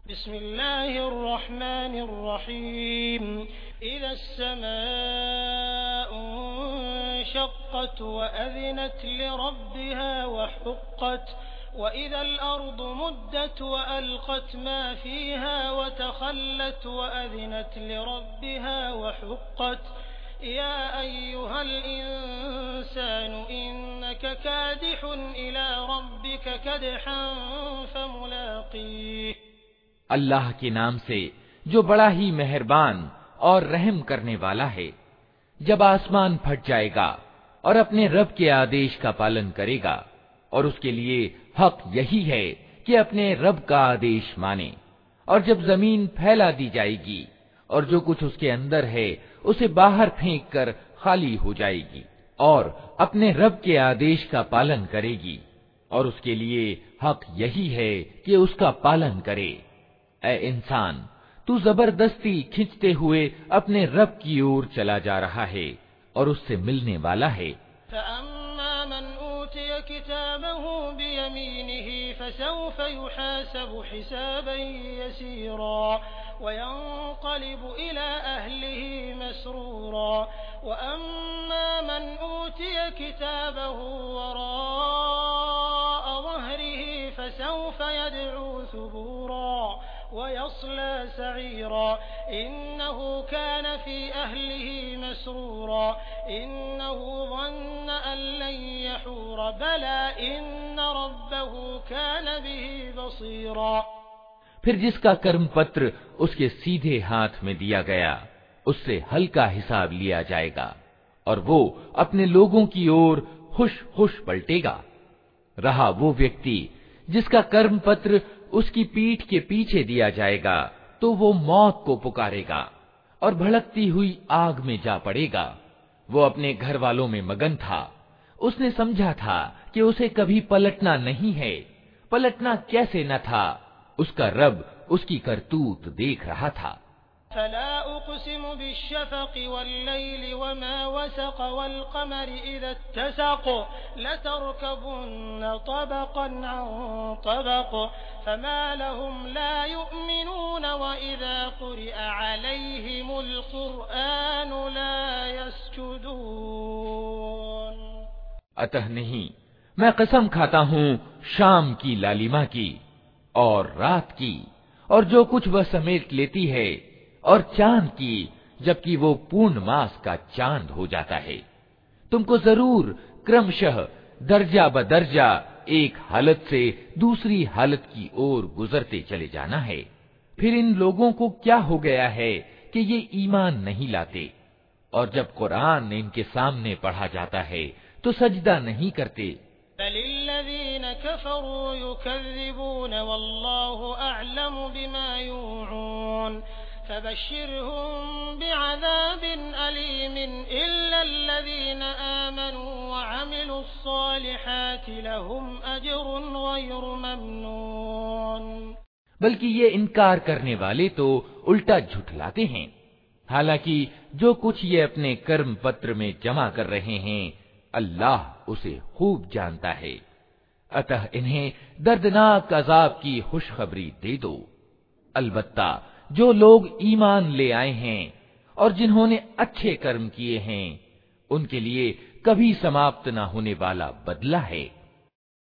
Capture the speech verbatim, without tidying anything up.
बिस्मिल्लाहिर्रहमानिर्रहीम इज़्ज़स्समाउ इंशक़्क़त व अज़िनत लिरब्बिहा व हुक़्क़त व इज़ल अर्दु मुद्दत व अलक़त मा फ़ीहा व तख़ल्लत व अज़िनत लिरब्बिहा व हुक़्क़त या अय्युहल इंसानु इन्नक कादिहुन इला रब्बिक कदहन फ़मुलाक़ीह। अल्लाह के नाम से जो बड़ा ही मेहरबान और रहम करने वाला है। जब आसमान फट जाएगा और अपने रब के आदेश का पालन करेगा, और उसके लिए हक यही है कि अपने रब का आदेश माने, और जब जमीन फैला दी जाएगी और जो कुछ उसके अंदर है उसे बाहर फेंक कर खाली हो जाएगी, और अपने रब के आदेश का पालन करेगी, और उसके लिए हक यही है कि उसका पालन करे। ऐ इंसान, तू जबरदस्ती खींचते हुए अपने रब की ओर चला जा रहा है और उससे मिलने वाला है। फ़अम्मा मन ऊतिय किताबहु बियमीनिही फसौफ युहासबु हिसाबन यसीरा व यंक़लिबु इला अहलिही मसरूरा व अम्मा मन ऊतिय किताबहु वराअ ज़हरिही फसौफ यदअू सुबूरा वयस्ला सईरा इन्नहु कान फी अहलिही मसरूरा इन्नहु ज़न्न अन लन यहूर बला इन्न रब्बहु कान बिही बसीरा। फिर जिसका कर्म पत्र उसके सीधे हाथ में दिया गया, उससे हल्का हिसाब लिया जाएगा और वो अपने लोगों की ओर खुश खुश पलटेगा। रहा वो व्यक्ति जिसका कर्म पत्र उसकी पीठ के पीछे दिया जाएगा, तो वो मौत को पुकारेगा और भड़कती हुई आग में जा पड़ेगा। वो अपने घर वालों में मगन था। उसने समझा था कि उसे कभी पलटना नहीं है। पलटना कैसे न था, उसका रब उसकी करतूत देख रहा था। फला उक़सिमु बिश्शफ़क़ वल्लैलि वमा वसक़ वल्क़मरि इज़ा इत्तसक़ लतरकबुन्न तबक़न अन तबक़ फमा लहुम ला युमिनून व इज़ा क़ुरिअ अलैहिमुल क़ुरआनु ला यसजुदून। अतः नहीं, मैं कसम खाता हूँ शाम की लालिमा की और रात की और जो कुछ वह समेट लेती है, और चांद की जबकि वो पूर्ण मास का चांद हो जाता है। तुमको जरूर क्रमशः दर्जा बदर्जा एक हालत से दूसरी हालत की ओर गुजरते चले जाना है। फिर इन लोगों को क्या हो गया है कि ये ईमान नहीं लाते, और जब कुरान इनके सामने पढ़ा जाता है तो सजदा नहीं करते। बलिल्लज़ीन कफ़रू युकज़्ज़िबून वल्लाहु अअलमु बिमा यूऊन फबश्शिरहुम बिअज़ाबिन अलीमिन इल्लल्लज़ीन आमनू व अमिलुस्सालिहाति लहुम अज्रुन गैरु ममनून। बल्कि ये इनकार करने वाले तो उल्टा झुठलाते हैं। हालांकि जो कुछ ये अपने कर्म पत्र में जमा कर रहे हैं, अल्लाह उसे खूब जानता है। अतः इन्हें दर्दनाक अजाब की खुशखबरी दे दो। अलबत्ता जो लोग ईमान ले आए हैं और जिन्होंने अच्छे कर्म किए हैं, उनके लिए कभी समाप्त न होने वाला बदला है।